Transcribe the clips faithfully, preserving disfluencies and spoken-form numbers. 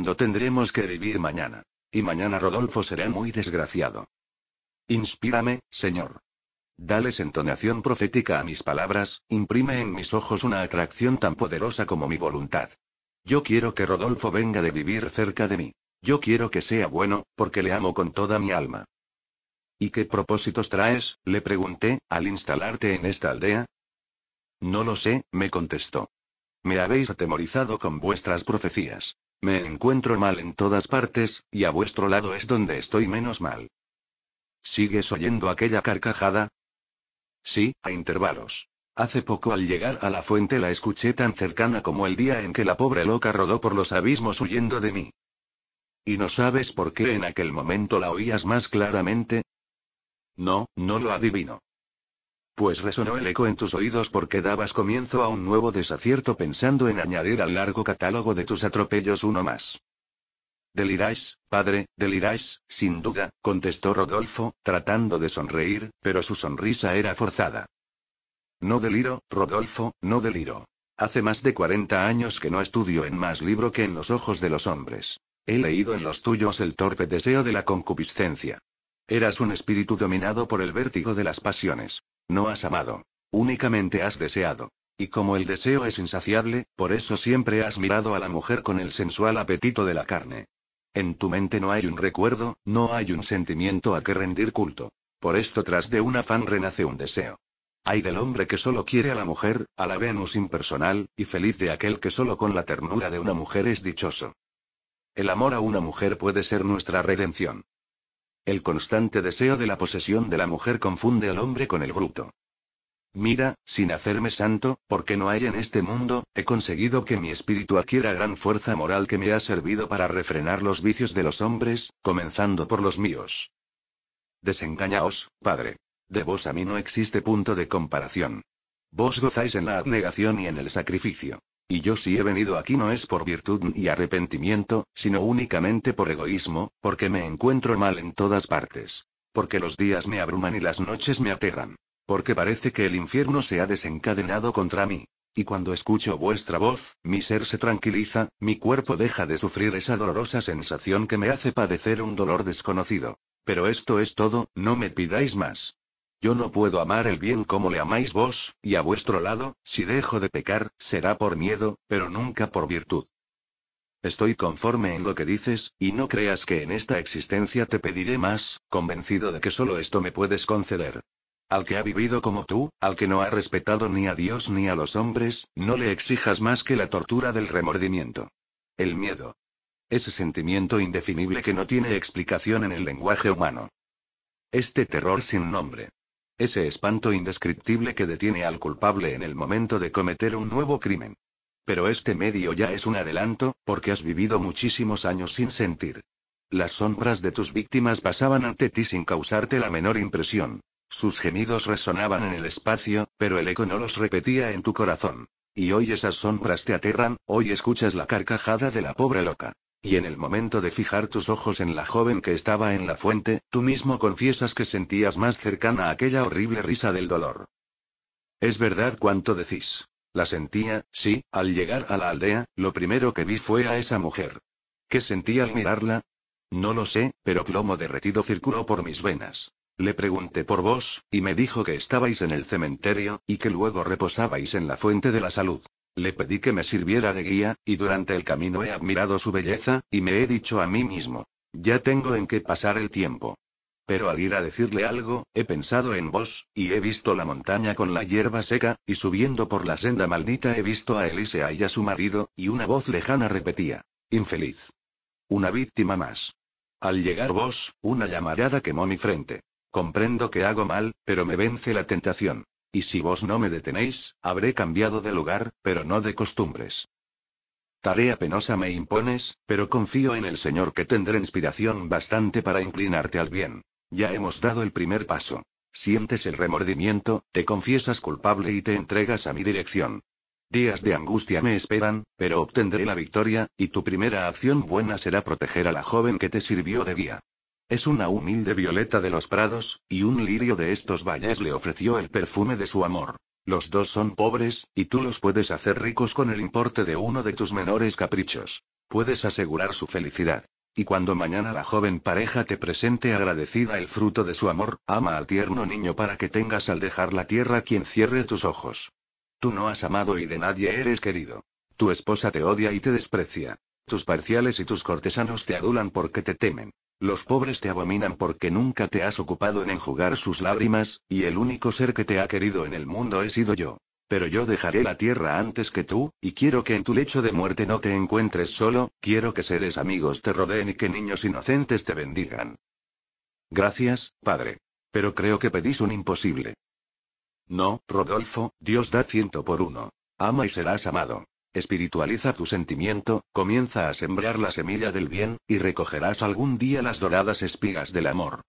No tendremos que vivir mañana. Y mañana Rodolfo será muy desgraciado. Inspírame, Señor. Dales entonación profética a mis palabras, imprime en mis ojos una atracción tan poderosa como mi voluntad. Yo quiero que Rodolfo venga de vivir cerca de mí. Yo quiero que sea bueno, porque le amo con toda mi alma. ¿Y qué propósitos traes?, le pregunté, al instalarte en esta aldea. No lo sé, me contestó. Me habéis atemorizado con vuestras profecías. Me encuentro mal en todas partes, y a vuestro lado es donde estoy menos mal. ¿Sigues oyendo aquella carcajada? Sí, a intervalos. Hace poco al llegar a la fuente la escuché tan cercana como el día en que la pobre loca rodó por los abismos huyendo de mí. ¿Y no sabes por qué en aquel momento la oías más claramente? No, no lo adivino. Pues resonó el eco en tus oídos porque dabas comienzo a un nuevo desacierto pensando en añadir al largo catálogo de tus atropellos uno más. Deliráis, padre, deliráis, sin duda, contestó Rodolfo, tratando de sonreír, pero su sonrisa era forzada. No deliro, Rodolfo, no deliro. Hace más de cuarenta años que no estudio en más libro que en los ojos de los hombres. He leído en los tuyos el torpe deseo de la concupiscencia. Eras un espíritu dominado por el vértigo de las pasiones. No has amado. Únicamente has deseado. Y como el deseo es insaciable, por eso siempre has mirado a la mujer con el sensual apetito de la carne. En tu mente no hay un recuerdo, no hay un sentimiento a que rendir culto. Por esto tras de un afán renace un deseo. Ay del hombre que solo quiere a la mujer, a la Venus impersonal, y feliz de aquel que solo con la ternura de una mujer es dichoso. El amor a una mujer puede ser nuestra redención. El constante deseo de la posesión de la mujer confunde al hombre con el bruto. Mira, sin hacerme santo, porque no hay en este mundo, he conseguido que mi espíritu adquiera gran fuerza moral que me ha servido para refrenar los vicios de los hombres, comenzando por los míos. Desengañaos, padre. De vos a mí no existe punto de comparación. Vos gozáis en la abnegación y en el sacrificio. Y yo si he venido aquí no es por virtud ni arrepentimiento, sino únicamente por egoísmo, porque me encuentro mal en todas partes. Porque los días me abruman y las noches me aterran. Porque parece que el infierno se ha desencadenado contra mí. Y cuando escucho vuestra voz, mi ser se tranquiliza, mi cuerpo deja de sufrir esa dolorosa sensación que me hace padecer un dolor desconocido. Pero esto es todo, no me pidáis más. Yo no puedo amar el bien como le amáis vos, y a vuestro lado, si dejo de pecar, será por miedo, pero nunca por virtud. Estoy conforme en lo que dices, y no creas que en esta existencia te pediré más, convencido de que solo esto me puedes conceder. Al que ha vivido como tú, al que no ha respetado ni a Dios ni a los hombres, no le exijas más que la tortura del remordimiento. El miedo. Ese sentimiento indefinible que no tiene explicación en el lenguaje humano. Este terror sin nombre. Ese espanto indescriptible que detiene al culpable en el momento de cometer un nuevo crimen. Pero este medio ya es un adelanto, porque has vivido muchísimos años sin sentir. Las sombras de tus víctimas pasaban ante ti sin causarte la menor impresión. Sus gemidos resonaban en el espacio, pero el eco no los repetía en tu corazón. Y hoy esas sombras te aterran, hoy escuchas la carcajada de la pobre loca. Y en el momento de fijar tus ojos en la joven que estaba en la fuente, tú mismo confiesas que sentías más cercana aquella horrible risa del dolor. Es verdad cuanto decís. La sentía, sí, al llegar a la aldea, lo primero que vi fue a esa mujer. ¿Qué sentí al mirarla? No lo sé, pero plomo derretido circuló por mis venas. Le pregunté por vos, y me dijo que estabais en el cementerio, y que luego reposabais en la fuente de la salud. Le pedí que me sirviera de guía, y durante el camino he admirado su belleza, y me he dicho a mí mismo, ya tengo en qué pasar el tiempo. Pero al ir a decirle algo, he pensado en vos, y he visto la montaña con la hierba seca, y subiendo por la senda maldita he visto a Elisea y a su marido, y una voz lejana repetía, infeliz. Una víctima más. Al llegar vos, una llamarada quemó mi frente. Comprendo que hago mal, pero me vence la tentación. Y si vos no me detenéis, habré cambiado de lugar, pero no de costumbres. Tarea penosa me impones, pero confío en el Señor que tendré inspiración bastante para inclinarte al bien. Ya hemos dado el primer paso. Sientes el remordimiento, te confiesas culpable y te entregas a mi dirección. Días de angustia me esperan, pero obtendré la victoria, y tu primera acción buena será proteger a la joven que te sirvió de guía. Es una humilde violeta de los prados, y un lirio de estos valles le ofreció el perfume de su amor. Los dos son pobres, y tú los puedes hacer ricos con el importe de uno de tus menores caprichos. Puedes asegurar su felicidad. Y cuando mañana la joven pareja te presente agradecida el fruto de su amor, ama al tierno niño para que tengas al dejar la tierra quien cierre tus ojos. Tú no has amado y de nadie eres querido. Tu esposa te odia y te desprecia. Tus parciales y tus cortesanos te adulan porque te temen. Los pobres te abominan porque nunca te has ocupado en enjugar sus lágrimas, y el único ser que te ha querido en el mundo he sido yo. Pero yo dejaré la tierra antes que tú, y quiero que en tu lecho de muerte no te encuentres solo, quiero que seres amigos te rodeen y que niños inocentes te bendigan. Gracias, padre. Pero creo que pedís un imposible. No, Rodolfo, Dios da ciento por uno. Ama y serás amado. Espiritualiza tu sentimiento, comienza a sembrar la semilla del bien, y recogerás algún día las doradas espigas del amor.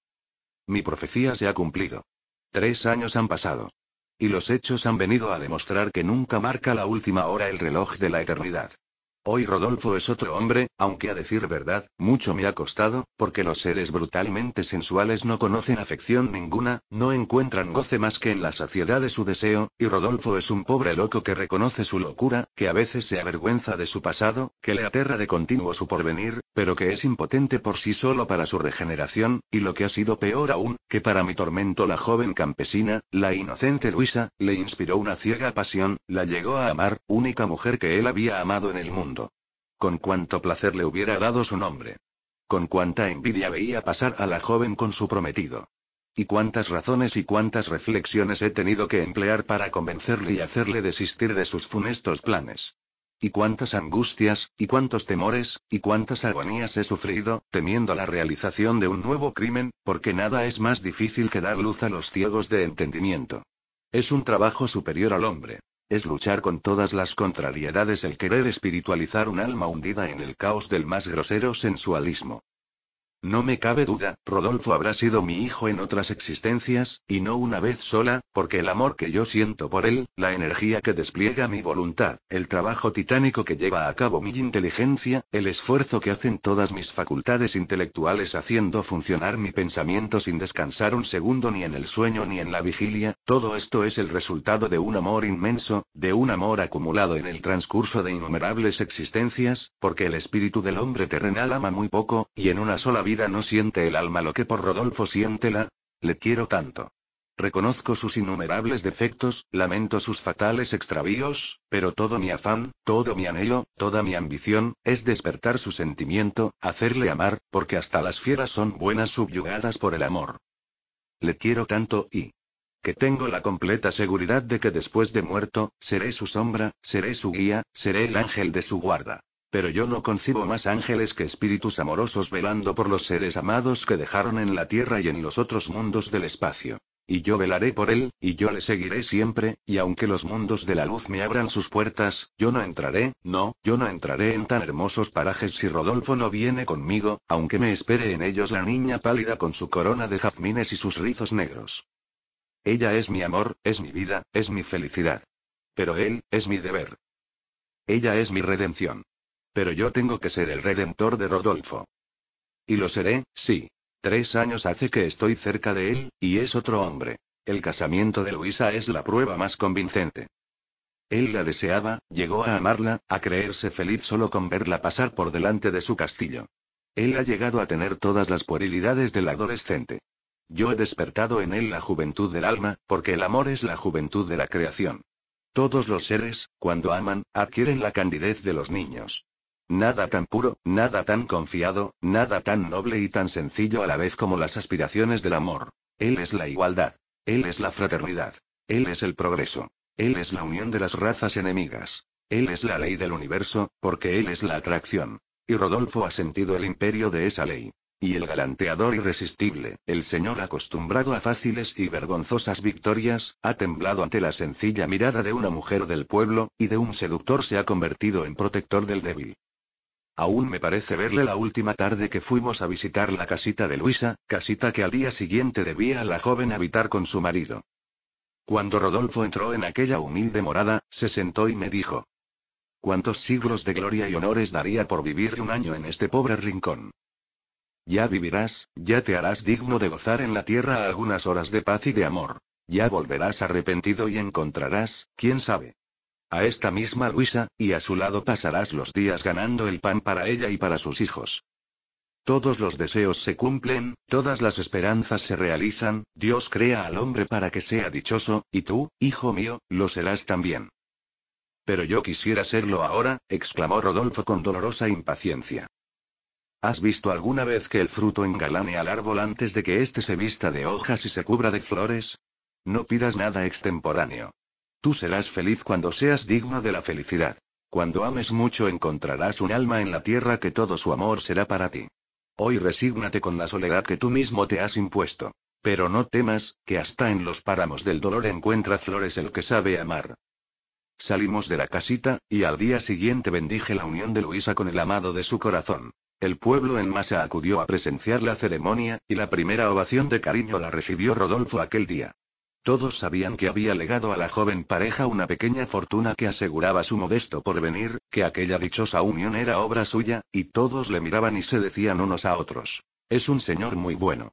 Mi profecía se ha cumplido. Tres años han pasado. Y los hechos han venido a demostrar que nunca marca la última hora el reloj de la eternidad. Hoy Rodolfo es otro hombre, aunque a decir verdad, mucho me ha costado, porque los seres brutalmente sensuales no conocen afección ninguna, no encuentran goce más que en la saciedad de su deseo, y Rodolfo es un pobre loco que reconoce su locura, que a veces se avergüenza de su pasado, que le aterra de continuo su porvenir, pero que es impotente por sí solo para su regeneración, y lo que ha sido peor aún, que para mi tormento la joven campesina, la inocente Luisa, le inspiró una ciega pasión, la llegó a amar, única mujer que él había amado en el mundo. Con cuánto placer le hubiera dado su nombre. Con cuánta envidia veía pasar a la joven con su prometido. Y cuántas razones y cuántas reflexiones he tenido que emplear para convencerle y hacerle desistir de sus funestos planes. Y cuántas angustias, y cuántos temores, y cuántas agonías he sufrido, temiendo la realización de un nuevo crimen, porque nada es más difícil que dar luz a los ciegos de entendimiento. Es un trabajo superior al hombre. Es luchar con todas las contrariedades el querer espiritualizar un alma hundida en el caos del más grosero sensualismo. No me cabe duda, Rodolfo habrá sido mi hijo en otras existencias, y no una vez sola, porque el amor que yo siento por él, la energía que despliega mi voluntad, el trabajo titánico que lleva a cabo mi inteligencia, el esfuerzo que hacen todas mis facultades intelectuales haciendo funcionar mi pensamiento sin descansar un segundo ni en el sueño ni en la vigilia, todo esto es el resultado de un amor inmenso, de un amor acumulado en el transcurso de innumerables existencias, porque el espíritu del hombre terrenal ama muy poco, y en una sola vida no siente el alma lo que por Rodolfo siéntela. Le quiero tanto. Reconozco sus innumerables defectos, lamento sus fatales extravíos, pero todo mi afán, todo mi anhelo, toda mi ambición, es despertar su sentimiento, hacerle amar, porque hasta las fieras son buenas subyugadas por el amor. Le quiero tanto y que tengo la completa seguridad de que después de muerto, seré su sombra, seré su guía, seré el ángel de su guarda. Pero yo no concibo más ángeles que espíritus amorosos velando por los seres amados que dejaron en la tierra y en los otros mundos del espacio. Y yo velaré por él, y yo le seguiré siempre, y aunque los mundos de la luz me abran sus puertas, yo no entraré, no, yo no entraré en tan hermosos parajes si Rodolfo no viene conmigo, aunque me espere en ellos la niña pálida con su corona de jazmines y sus rizos negros. Ella es mi amor, es mi vida, es mi felicidad. Pero él, es mi deber. Ella es mi redención. Pero yo tengo que ser el redentor de Rodolfo. Y lo seré, sí. Tres años hace que estoy cerca de él, y es otro hombre. El casamiento de Luisa es la prueba más convincente. Él la deseaba, llegó a amarla, a creerse feliz solo con verla pasar por delante de su castillo. Él ha llegado a tener todas las puerilidades del adolescente. Yo he despertado en él la juventud del alma, porque el amor es la juventud de la creación. Todos los seres, cuando aman, adquieren la candidez de los niños. Nada tan puro, nada tan confiado, nada tan noble y tan sencillo a la vez como las aspiraciones del amor. Él es la igualdad. Él es la fraternidad. Él es el progreso. Él es la unión de las razas enemigas. Él es la ley del universo, porque él es la atracción. Y Rodolfo ha sentido el imperio de esa ley. Y el galanteador irresistible, el señor acostumbrado a fáciles y vergonzosas victorias, ha temblado ante la sencilla mirada de una mujer del pueblo, y de un seductor se ha convertido en protector del débil. Aún me parece verle la última tarde que fuimos a visitar la casita de Luisa, casita que al día siguiente debía la joven habitar con su marido. Cuando Rodolfo entró en aquella humilde morada, se sentó y me dijo: ¿cuántos siglos de gloria y honores daría por vivir un año en este pobre rincón? Ya vivirás, ya te harás digno de gozar en la tierra algunas horas de paz y de amor. Ya volverás arrepentido y encontrarás, quién sabe, a esta misma Luisa, y a su lado pasarás los días ganando el pan para ella y para sus hijos. Todos los deseos se cumplen, todas las esperanzas se realizan, Dios crea al hombre para que sea dichoso, y tú, hijo mío, lo serás también. Pero yo quisiera serlo ahora, exclamó Rodolfo con dolorosa impaciencia. ¿Has visto alguna vez que el fruto engalane al árbol antes de que éste se vista de hojas y se cubra de flores? No pidas nada extemporáneo. Tú serás feliz cuando seas digno de la felicidad. Cuando ames mucho encontrarás un alma en la tierra que todo su amor será para ti. Hoy resígnate con la soledad que tú mismo te has impuesto. Pero no temas, que hasta en los páramos del dolor encuentra flores el que sabe amar. Salimos de la casita, y al día siguiente bendije la unión de Luisa con el amado de su corazón. El pueblo en masa acudió a presenciar la ceremonia, y la primera ovación de cariño la recibió Rodolfo aquel día. Todos sabían que había legado a la joven pareja una pequeña fortuna que aseguraba su modesto porvenir, que aquella dichosa unión era obra suya, y todos le miraban y se decían unos a otros: es un señor muy bueno.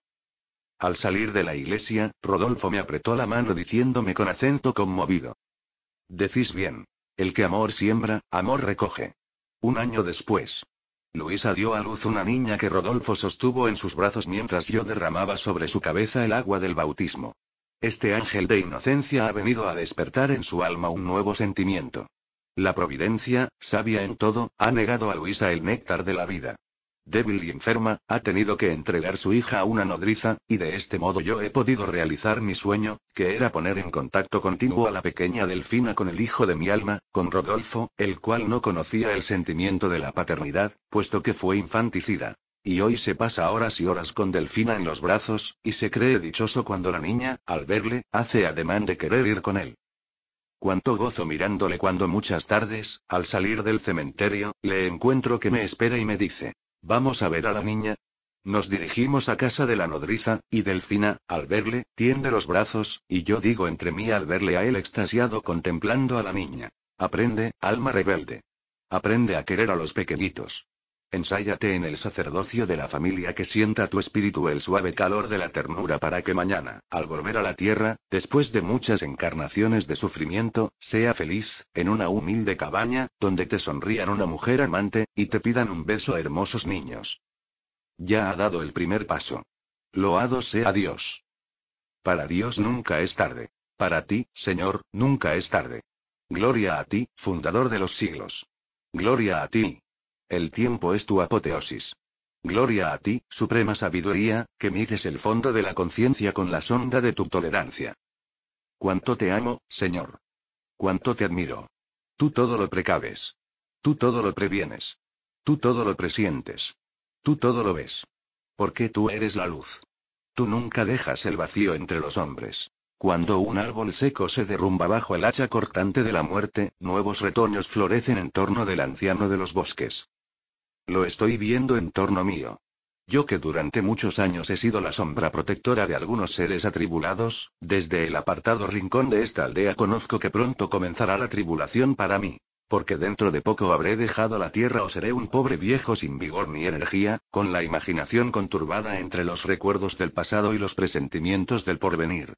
Al salir de la iglesia, Rodolfo me apretó la mano diciéndome con acento conmovido: decís bien. El que amor siembra, amor recoge. Un año después, Luisa dio a luz una niña que Rodolfo sostuvo en sus brazos mientras yo derramaba sobre su cabeza el agua del bautismo. Este ángel de inocencia ha venido a despertar en su alma un nuevo sentimiento. La providencia, sabia en todo, ha negado a Luisa el néctar de la vida. Débil y enferma, ha tenido que entregar su hija a una nodriza, y de este modo yo he podido realizar mi sueño, que era poner en contacto continuo a la pequeña Delfina con el hijo de mi alma, con Rodolfo, el cual no conocía el sentimiento de la paternidad, puesto que fue infanticida. Y hoy se pasa horas y horas con Delfina en los brazos, y se cree dichoso cuando la niña, al verle, hace ademán de querer ir con él. Cuánto gozo mirándole cuando muchas tardes, al salir del cementerio, le encuentro que me espera y me dice: ¿vamos a ver a la niña? Nos dirigimos a casa de la nodriza, y Delfina, al verle, tiende los brazos, y yo digo entre mí al verle a él extasiado contemplando a la niña: aprende, alma rebelde. Aprende a querer a los pequeñitos. Ensáyate en el sacerdocio de la familia, que sienta tu espíritu el suave calor de la ternura, para que mañana, al volver a la tierra, después de muchas encarnaciones de sufrimiento, sea feliz, en una humilde cabaña, donde te sonrían una mujer amante, y te pidan un beso hermosos niños. Ya ha dado el primer paso. Loado sea Dios. Para Dios nunca es tarde. Para ti, Señor, nunca es tarde. Gloria a ti, fundador de los siglos. Gloria a ti. El tiempo es tu apoteosis. Gloria a ti, suprema sabiduría, que mides el fondo de la conciencia con la sonda de tu tolerancia. Cuánto te amo, Señor. Cuánto te admiro. Tú todo lo precaves. Tú todo lo previenes. Tú todo lo presientes. Tú todo lo ves. Porque tú eres la luz. Tú nunca dejas el vacío entre los hombres. Cuando un árbol seco se derrumba bajo el hacha cortante de la muerte, nuevos retoños florecen en torno del anciano de los bosques. Lo estoy viendo en torno mío. Yo, que durante muchos años he sido la sombra protectora de algunos seres atribulados, desde el apartado rincón de esta aldea conozco que pronto comenzará la tribulación para mí. Porque dentro de poco habré dejado la tierra o seré un pobre viejo sin vigor ni energía, con la imaginación conturbada entre los recuerdos del pasado y los presentimientos del porvenir.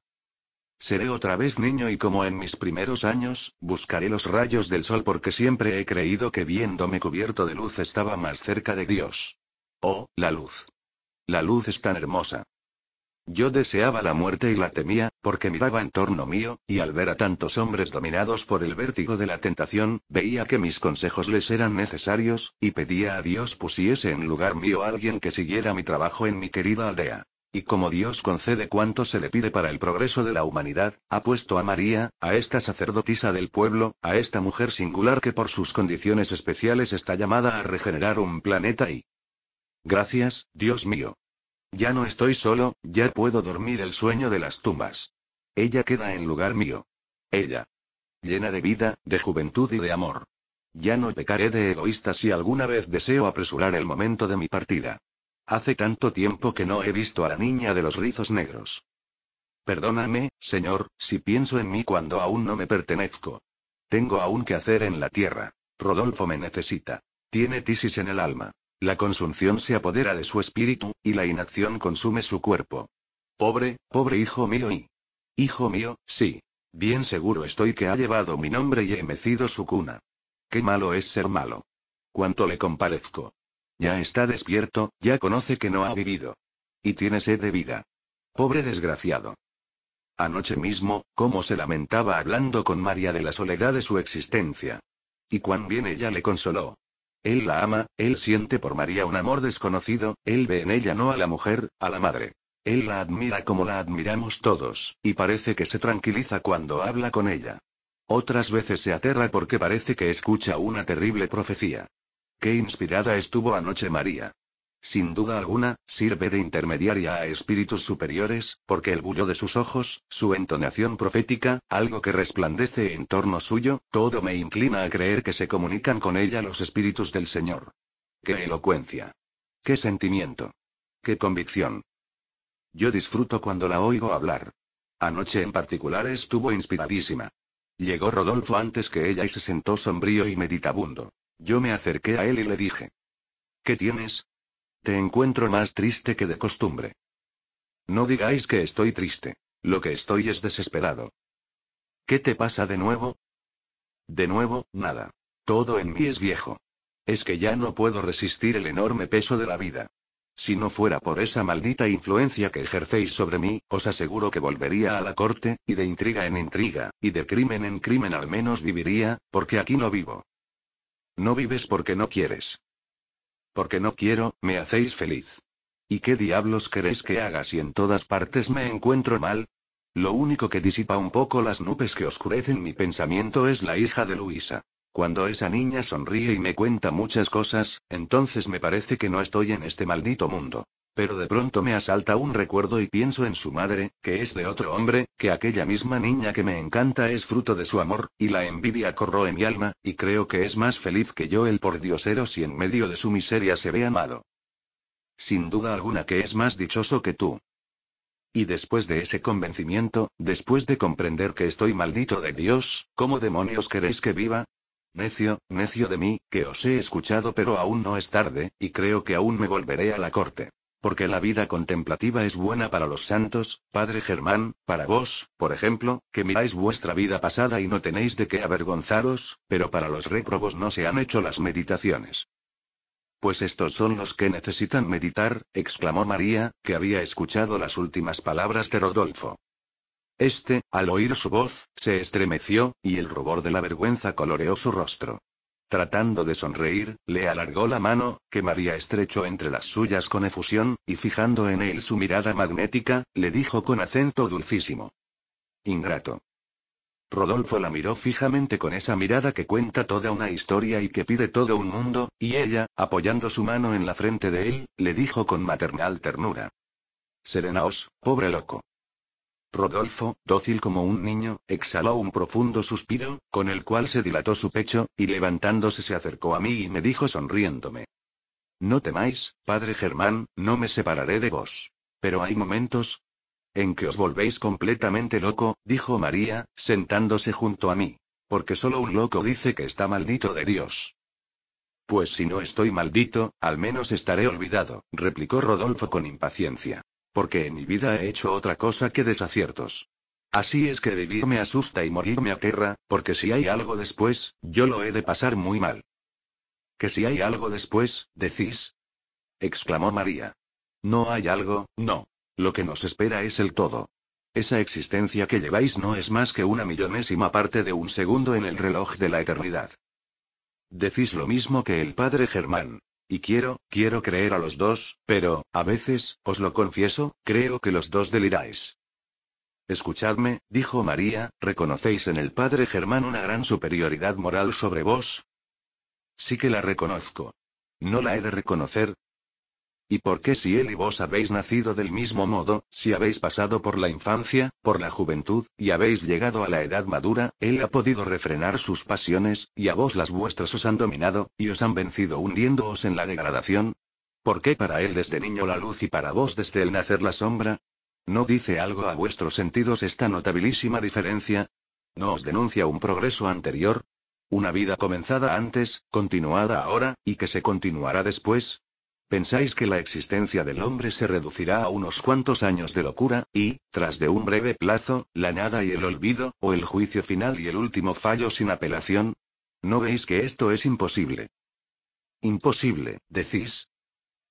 Seré otra vez niño y, como en mis primeros años, buscaré los rayos del sol, porque siempre he creído que viéndome cubierto de luz estaba más cerca de Dios. Oh, la luz. La luz es tan hermosa. Yo deseaba la muerte y la temía, porque miraba en torno mío, y al ver a tantos hombres dominados por el vértigo de la tentación, veía que mis consejos les eran necesarios, y pedía a Dios pusiese en lugar mío a alguien que siguiera mi trabajo en mi querida aldea. Y como Dios concede cuanto se le pide para el progreso de la humanidad, ha puesto a María, a esta sacerdotisa del pueblo, a esta mujer singular que por sus condiciones especiales está llamada a regenerar un planeta y... Gracias, Dios mío. Ya no estoy solo, ya puedo dormir el sueño de las tumbas. Ella queda en lugar mío. Ella. Llena de vida, de juventud y de amor. Ya no pecaré de egoísta si alguna vez deseo apresurar el momento de mi partida. Hace tanto tiempo que no he visto a la niña de los rizos negros. Perdóname, Señor, si pienso en mí cuando aún no me pertenezco. Tengo aún que hacer en la tierra. Rodolfo me necesita. Tiene tisis en el alma. La consunción se apodera de su espíritu, y la inacción consume su cuerpo. Pobre, pobre hijo mío y... Hijo mío, sí. Bien seguro estoy que ha llevado mi nombre y he mecido su cuna. Qué malo es ser malo. Cuánto le compadezco. Ya está despierto, ya conoce que no ha vivido. Y tiene sed de vida. Pobre desgraciado. Anoche mismo, cómo se lamentaba hablando con María de la soledad de su existencia. Y cuán bien ella le consoló. Él la ama, él siente por María un amor desconocido, él ve en ella no a la mujer, a la madre. Él la admira como la admiramos todos, y parece que se tranquiliza cuando habla con ella. Otras veces se aterra porque parece que escucha una terrible profecía. Qué inspirada estuvo anoche María. Sin duda alguna, sirve de intermediaria a espíritus superiores, porque el brillo de sus ojos, su entonación profética, algo que resplandece en torno suyo, todo me inclina a creer que se comunican con ella los espíritus del Señor. ¡Qué elocuencia! ¡Qué sentimiento! ¡Qué convicción! Yo disfruto cuando la oigo hablar. Anoche en particular estuvo inspiradísima. Llegó Rodolfo antes que ella y se sentó sombrío y meditabundo. Yo me acerqué a él y le dije: ¿Qué tienes? Te encuentro más triste que de costumbre. No digáis que estoy triste. Lo que estoy es desesperado. ¿Qué te pasa de nuevo? De nuevo, nada. Todo en mí es viejo. Es que ya no puedo resistir el enorme peso de la vida. Si no fuera por esa maldita influencia que ejercéis sobre mí, os aseguro que volvería a la corte, y de intriga en intriga, y de crimen en crimen al menos viviría, porque aquí no vivo. No vives porque no quieres. Porque no quiero, me hacéis feliz. ¿Y qué diablos queréis que haga si en todas partes me encuentro mal? Lo único que disipa un poco las nubes que oscurecen mi pensamiento es la hija de Luisa. Cuando esa niña sonríe y me cuenta muchas cosas, entonces me parece que no estoy en este maldito mundo. Pero de pronto me asalta un recuerdo y pienso en su madre, que es de otro hombre, que aquella misma niña que me encanta es fruto de su amor, y la envidia corroe mi alma, y creo que es más feliz que yo el pordiosero si en medio de su miseria se ve amado. Sin duda alguna que es más dichoso que tú. Y después de ese convencimiento, después de comprender que estoy maldito de Dios, ¿cómo demonios queréis que viva? Necio, necio de mí, que os he escuchado pero aún no es tarde, y creo que aún me volveré a la corte. Porque la vida contemplativa es buena para los santos, Padre Germán, para vos, por ejemplo, que miráis vuestra vida pasada y no tenéis de qué avergonzaros, pero para los réprobos no se han hecho las meditaciones. Pues estos son los que necesitan meditar, exclamó María, que había escuchado las últimas palabras de Rodolfo. Este, al oír su voz, se estremeció, y el rubor de la vergüenza coloreó su rostro. Tratando de sonreír, le alargó la mano, que María estrechó entre las suyas con efusión, y fijando en él su mirada magnética, le dijo con acento dulcísimo: Ingrato. Rodolfo la miró fijamente con esa mirada que cuenta toda una historia y que pide todo un mundo, y ella, apoyando su mano en la frente de él, le dijo con maternal ternura: Serenaos, pobre loco. Rodolfo, dócil como un niño, exhaló un profundo suspiro, con el cual se dilató su pecho, y levantándose se acercó a mí y me dijo sonriéndome: No temáis, padre Germán, no me separaré de vos. Pero hay momentos en que os volvéis completamente loco, dijo María, sentándose junto a mí. Porque solo un loco dice que está maldito de Dios. Pues si no estoy maldito, al menos estaré olvidado, replicó Rodolfo con impaciencia. Porque en mi vida he hecho otra cosa que desaciertos. Así es que vivir me asusta y morir me aterra, porque si hay algo después, yo lo he de pasar muy mal. ¿Que si hay algo después, decís? Exclamó María. No hay algo, no. Lo que nos espera es el todo. Esa existencia que lleváis no es más que una millonésima parte de un segundo en el reloj de la eternidad. Decís lo mismo que el padre Germán. Y quiero, quiero creer a los dos, pero, a veces, os lo confieso, creo que los dos deliráis. Escuchadme, dijo María, ¿reconocéis en el padre Germán una gran superioridad moral sobre vos? Sí que la reconozco. ¿No la he de reconocer? ¿Y por qué si él y vos habéis nacido del mismo modo, si habéis pasado por la infancia, por la juventud, y habéis llegado a la edad madura, él ha podido refrenar sus pasiones, y a vos las vuestras os han dominado, y os han vencido hundiéndoos en la degradación? ¿Por qué para él desde niño la luz y para vos desde el nacer la sombra? ¿No dice algo a vuestros sentidos esta notabilísima diferencia? ¿No os denuncia un progreso anterior? ¿Una vida comenzada antes, continuada ahora, y que se continuará después? ¿Pensáis que la existencia del hombre se reducirá a unos cuantos años de locura, y, tras de un breve plazo, la nada y el olvido, o el juicio final y el último fallo sin apelación? ¿No veis que esto es imposible? Imposible, decís.